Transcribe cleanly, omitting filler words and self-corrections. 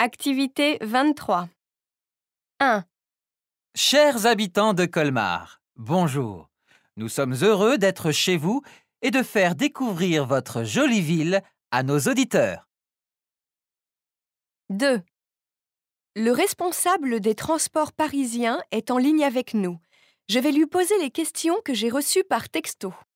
Activité 23. 1. Chers habitants de Colmar, bonjour. Nous sommes heureux d'être chez vous et de faire découvrir votre jolie ville à nos auditeurs. 2. Le responsable des transports parisiens est en ligne avec nous. Je vais lui poser les questions que j'ai reçues par texto.